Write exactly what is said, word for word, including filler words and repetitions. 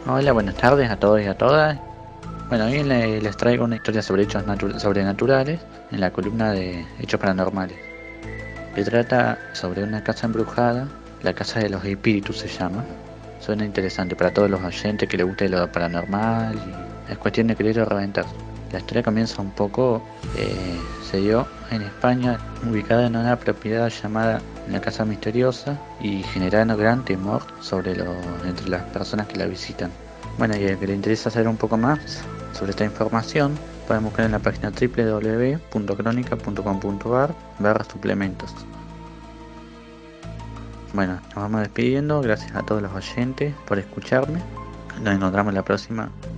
Hola, buenas tardes a todos y a todas. Bueno, hoy le- les traigo una historia sobre hechos natu- sobrenaturales en la columna de Hechos Paranormales, que trata sobre una casa embrujada, la Casa de los Espíritus se llama. Suena interesante para todos los oyentes que les guste lo paranormal y es cuestión de creer o reventar. La historia comienza un poco, eh, se dio en España, ubicada en una propiedad llamada la Casa Misteriosa y generando gran temor sobre lo, entre las personas que la visitan. Bueno, y el que le interesa saber un poco más sobre esta información, pueden buscar en la página w w w punto crónica punto com punto a r barra suplementos. Bueno, nos vamos despidiendo. Gracias a todos los oyentes por escucharme. Nos encontramos la próxima.